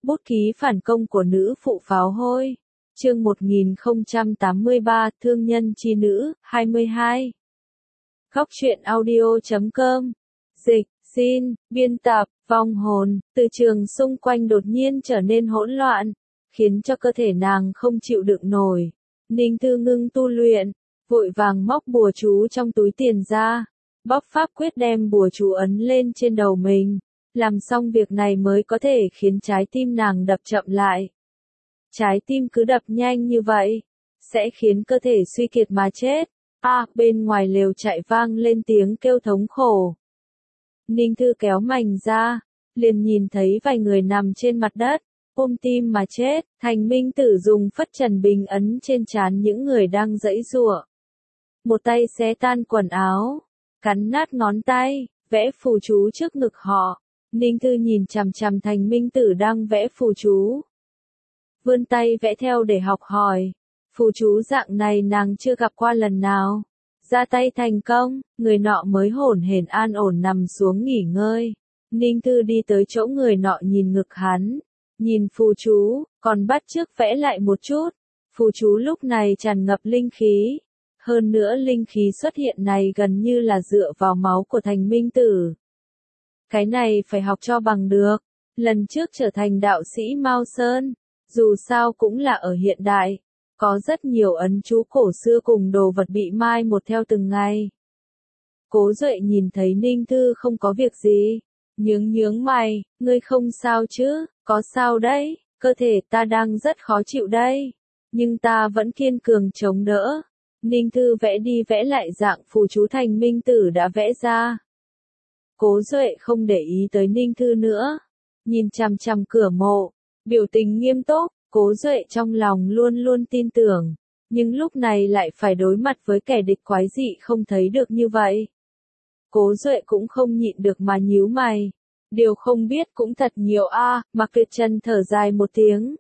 Bút ký phản công của nữ phụ pháo hôi. Chương 1083, Thương nhân chi nữ, 22. Góc truyện audio.com. Dịch, xin, biên tập, vong hồn, từ trường xung quanh đột nhiên trở nên hỗn loạn, khiến cho cơ thể nàng không chịu đựng nổi. Ninh Thư ngưng tu luyện, vội vàng móc bùa chú trong túi tiền ra, bóp pháp quyết đem bùa chú ấn lên trên đầu mình. Làm xong việc này mới có thể khiến trái tim nàng đập chậm lại. Trái tim cứ đập nhanh như vậy, sẽ khiến cơ thể suy kiệt mà chết. Bên ngoài lều chạy vang lên tiếng kêu thống khổ. Ninh Thư kéo mành ra, liền nhìn thấy vài người nằm trên mặt đất, ôm tim mà chết. Thành Minh Tử dùng phất trần bình ấn trên trán những người đang giãy giụa. Một tay xé tan quần áo, cắn nát ngón tay, vẽ phù chú trước ngực họ. Ninh Thư nhìn chằm chằm Thành Minh Tử đang vẽ phù chú. Vươn tay vẽ theo để học hỏi. Phù chú dạng này nàng chưa gặp qua lần nào. Ra tay thành công, người nọ mới hổn hển an ổn nằm xuống nghỉ ngơi. Ninh Thư đi tới chỗ người nọ nhìn ngực hắn. Nhìn phù chú, còn bắt chước vẽ lại một chút. Phù chú lúc này tràn ngập linh khí. Hơn nữa linh khí xuất hiện này gần như là dựa vào máu của Thành Minh Tử. Cái này phải học cho bằng được. Lần trước trở thành đạo sĩ Mao Sơn, dù sao cũng là ở hiện đại, có rất nhiều ấn chú cổ xưa cùng đồ vật bị mai một theo từng ngày. Cố Duệ nhìn thấy Ninh Thư không có việc gì, nhướng mày, ngươi không sao chứ? Có sao đấy, cơ thể ta đang rất khó chịu đây, nhưng ta vẫn kiên cường chống đỡ. Ninh Thư vẽ đi vẽ lại dạng phù chú Thành Minh Tử đã vẽ ra. Cố Duệ không để ý tới Ninh Thư nữa, nhìn chằm chằm cửa mộ, biểu tình nghiêm túc. Cố Duệ trong lòng luôn luôn tin tưởng, nhưng lúc này lại phải đối mặt với kẻ địch quái dị không thấy được như vậy. Cố Duệ cũng không nhịn được mà nhíu mày, điều không biết cũng thật nhiều Mạc Tuyệt Trần thở dài một tiếng.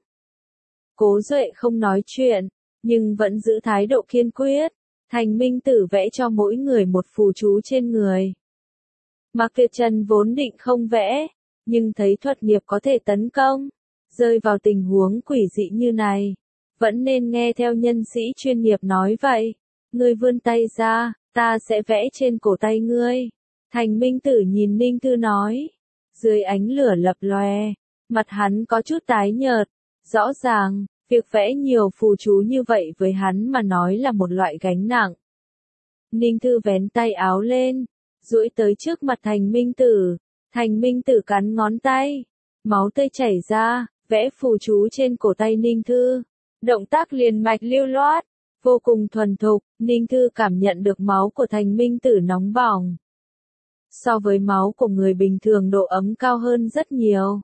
Cố Duệ không nói chuyện, nhưng vẫn giữ thái độ kiên quyết. Thành Minh Tử vẽ cho mỗi người một phù chú trên người. Mạc Tuyệt Trần vốn định không vẽ, nhưng thấy thuật nghiệp có thể tấn công, rơi vào tình huống quỷ dị như này, vẫn nên nghe theo nhân sĩ chuyên nghiệp nói vậy. Ngươi vươn tay ra, ta sẽ vẽ trên cổ tay ngươi. Thành Minh Tử nhìn Ninh Thư nói. Dưới ánh lửa lập lòe, mặt hắn có chút tái nhợt. Rõ ràng, việc vẽ nhiều phù chú như vậy với hắn mà nói là một loại gánh nặng. Ninh Thư vén tay áo lên, duỗi tới trước mặt Thành Minh Tử. Thành Minh Tử cắn ngón tay, máu tươi chảy ra, vẽ phù chú trên cổ tay Ninh Thư. Động tác liền mạch lưu loát, vô cùng thuần thục. Ninh Thư cảm nhận được máu của Thành Minh Tử nóng bỏng. So với máu của người bình thường độ ấm cao hơn rất nhiều.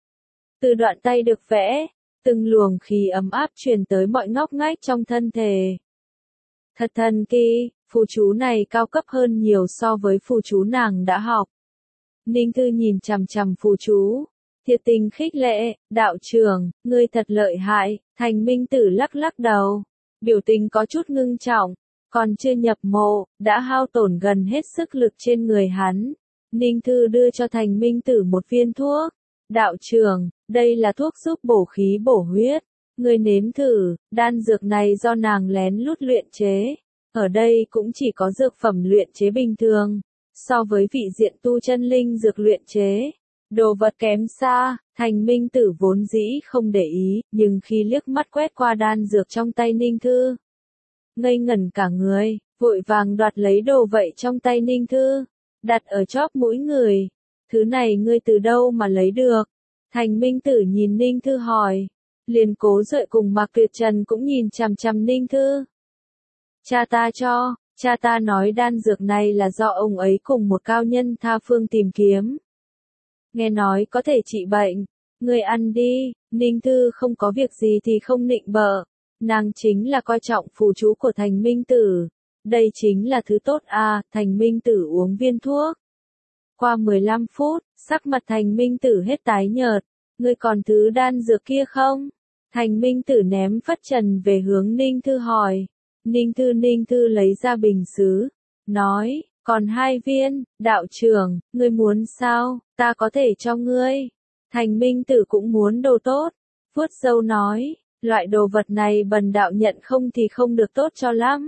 Từ đoạn tay được vẽ, từng luồng khí ấm áp truyền tới mọi ngóc ngách trong thân thể. Thật thần kỳ, phù chú này cao cấp hơn nhiều so với phù chú nàng đã học. Ninh Thư nhìn chằm chằm phù chú, thiệt tình khích lệ. Đạo trưởng, ngươi thật lợi hại. Thành Minh Tử lắc lắc đầu, biểu tình có chút ngưng trọng. Còn chưa nhập mộ, đã hao tổn gần hết sức lực trên người hắn. Ninh Thư đưa cho Thành Minh Tử một viên thuốc. Đạo trưởng, đây là thuốc giúp bổ khí bổ huyết. Ngươi nếm thử. Đan dược này do nàng lén lút luyện chế. Ở đây cũng chỉ có dược phẩm luyện chế bình thường. So với vị diện tu chân linh dược luyện chế, đồ vật kém xa. Thành Minh Tử vốn dĩ không để ý, nhưng khi liếc mắt quét qua đan dược trong tay Ninh Thư, ngây ngẩn cả người, vội vàng đoạt lấy đồ vậy trong tay Ninh Thư, đặt ở chóp mũi người. Thứ này ngươi từ đâu mà lấy được? Thành Minh Tử nhìn Ninh Thư hỏi. Liền Cố Duệ cùng Mạc Tuyệt Trần cũng nhìn chằm chằm Ninh Thư. Cha ta cho, cha ta nói đan dược này là do ông ấy cùng một cao nhân tha phương tìm kiếm. Nghe nói có thể trị bệnh, ngươi ăn đi. Ninh Thư không có việc gì thì không nịnh bợ, nàng chính là coi trọng phù chú của Thành Minh Tử. Đây chính là thứ tốt Thành Minh Tử uống viên thuốc. Qua 15 phút, sắc mặt Thành Minh Tử hết tái nhợt. Ngươi còn thứ đan dược kia không? Thành Minh Tử ném phất trần về hướng Ninh Thư hỏi. Ninh Thư lấy ra bình sứ, nói, còn 2 viên. Đạo trưởng, ngươi muốn sao? Ta có thể cho ngươi. Thành Minh Tử cũng muốn đồ tốt. Vuốt râu nói, loại đồ vật này bần đạo nhận không thì không được tốt cho lắm.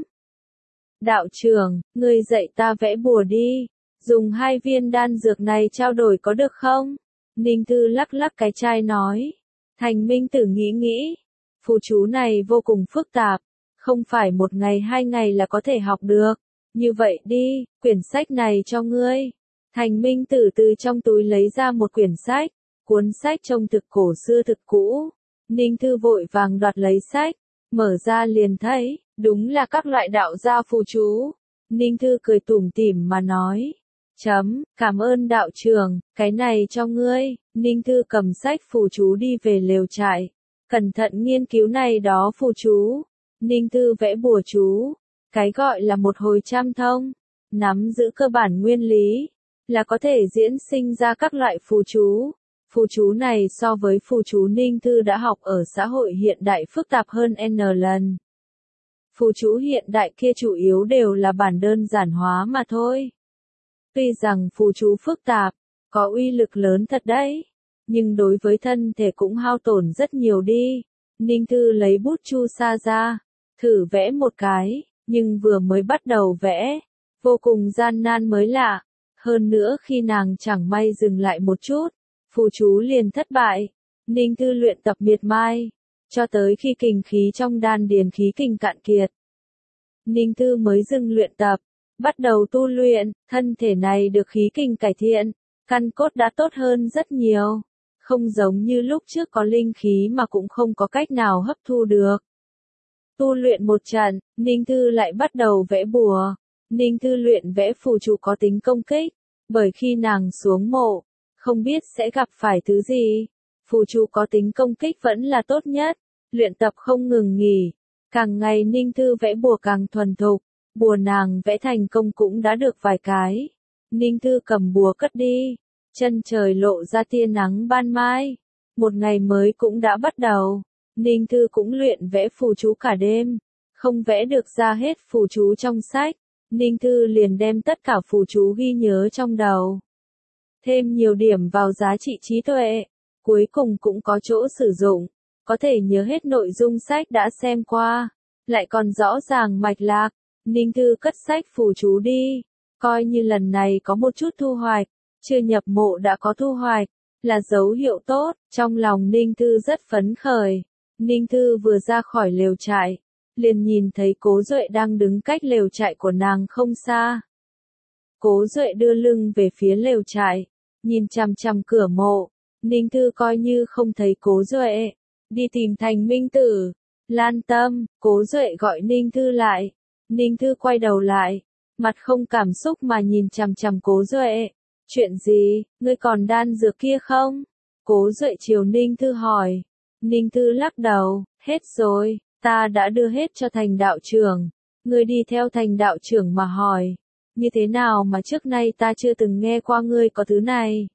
Đạo trưởng, ngươi dạy ta vẽ bùa đi, dùng 2 viên đan dược này trao đổi có được không? Ninh Thư lắc lắc cái chai nói. Thành Minh Tử nghĩ nghĩ, phù chú này vô cùng phức tạp, không phải 1 ngày 2 ngày là có thể học được. Như vậy đi, quyển sách này cho ngươi. Thành Minh Tử từ trong túi lấy ra một quyển sách, cuốn sách trông thực cổ xưa thực cũ. Ninh Thư vội vàng đoạt lấy sách, mở ra liền thấy, đúng là các loại đạo gia phù chú. Ninh Thư cười tủm tỉm mà nói, cảm ơn đạo trưởng, cái này cho ngươi. Ninh Thư cầm sách phù chú đi về lều trại, cẩn thận nghiên cứu này đó phù chú. Ninh Thư vẽ bùa chú, cái gọi là một hồi trăm thông, nắm giữ cơ bản nguyên lý, là có thể diễn sinh ra các loại phù chú. Phù chú này so với phù chú Ninh Thư đã học ở xã hội hiện đại phức tạp hơn N lần. Phù chú hiện đại kia chủ yếu đều là bản đơn giản hóa mà thôi. Tuy rằng phù chú phức tạp, có uy lực lớn thật đấy, nhưng đối với thân thể cũng hao tổn rất nhiều đi. Ninh Thư lấy bút chu sa ra, thử vẽ một cái, nhưng vừa mới bắt đầu vẽ, vô cùng gian nan mới lạ. Hơn nữa khi nàng chẳng may dừng lại một chút, phù chú liền thất bại. Ninh Thư luyện tập miệt mài, cho tới khi kình khí trong đan điền khí kình cạn kiệt. Ninh Thư mới dừng luyện tập, bắt đầu tu luyện, thân thể này được khí kình cải thiện, căn cốt đã tốt hơn rất nhiều. Không giống như lúc trước có linh khí mà cũng không có cách nào hấp thu được. Tu luyện một trận, Ninh Thư lại bắt đầu vẽ bùa. Ninh Thư luyện vẽ phù chú có tính công kích, bởi khi nàng xuống mộ, không biết sẽ gặp phải thứ gì. Phù chú có tính công kích vẫn là tốt nhất, luyện tập không ngừng nghỉ. Càng ngày Ninh Thư vẽ bùa càng thuần thục, bùa nàng vẽ thành công cũng đã được vài cái. Ninh Thư cầm bùa cất đi, chân trời lộ ra tia nắng ban mai. Một ngày mới cũng đã bắt đầu, Ninh Thư cũng luyện vẽ phù chú cả đêm, không vẽ được ra hết phù chú trong sách. Ninh Thư liền đem tất cả phù chú ghi nhớ trong đầu. Thêm nhiều điểm vào giá trị trí tuệ, cuối cùng cũng có chỗ sử dụng, có thể nhớ hết nội dung sách đã xem qua, lại còn rõ ràng mạch lạc. Ninh Thư cất sách phù chú đi, coi như lần này có một chút thu hoạch, chưa nhập mộ đã có thu hoạch, là dấu hiệu tốt. Trong lòng Ninh Thư rất phấn khởi. Ninh Thư vừa ra khỏi lều trại, liền nhìn thấy Cố Duệ đang đứng cách lều trại của nàng không xa. Cố Duệ đưa lưng về phía lều trại, nhìn chằm chằm cửa mộ. Ninh Thư coi như không thấy Cố Duệ, đi tìm Thành Minh Tử. Lan Tâm, Cố Duệ gọi Ninh Thư lại. Ninh Thư quay đầu lại, mặt không cảm xúc mà nhìn chằm chằm Cố Duệ. Chuyện gì, ngươi còn đan dược kia không? Cố Duệ chiều Ninh Thư hỏi. Ninh Thư lắc đầu, hết rồi, ta đã đưa hết cho Thành đạo trưởng. Ngươi đi theo Thành đạo trưởng mà hỏi, như thế nào mà trước nay ta chưa từng nghe qua ngươi có thứ này.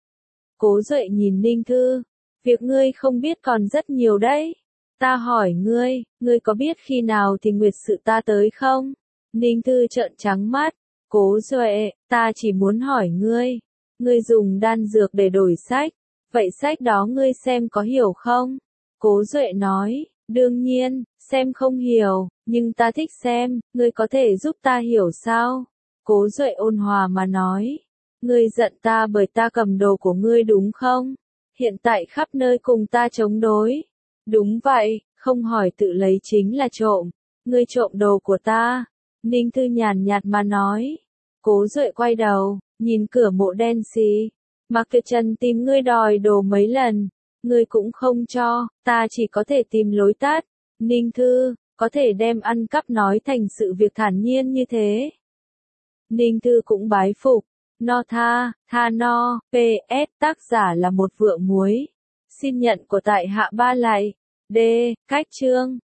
Cố Duệ nhìn Ninh Thư, việc ngươi không biết còn rất nhiều đấy. Ta hỏi ngươi có biết khi nào thì nguyệt sự ta tới không? Ninh Thư trợn trắng mắt. Cố Duệ, ta chỉ muốn hỏi ngươi dùng đan dược để đổi sách, vậy sách đó ngươi xem có hiểu không? Cố Duệ nói, đương nhiên, xem không hiểu, nhưng ta thích xem, ngươi có thể giúp ta hiểu sao? Cố Duệ ôn hòa mà nói, ngươi giận ta bởi ta cầm đồ của ngươi đúng không? Hiện tại khắp nơi cùng ta chống đối. Đúng vậy, không hỏi tự lấy chính là trộm, ngươi trộm đồ của ta. Ninh Thư nhàn nhạt mà nói. Cố Duệ quay đầu, nhìn cửa mộ đen xì. Mặc Kiệt Trần tìm ngươi đòi đồ mấy lần, ngươi cũng không cho, ta chỉ có thể tìm lối tắt. Ninh Thư, có thể đem ăn cắp nói thành sự việc thản nhiên như thế. Ninh Thư cũng bái phục. No tha, tha no, PS, tác giả là một vựa muối. Xin nhận của tại hạ ba lại. D, cách chương.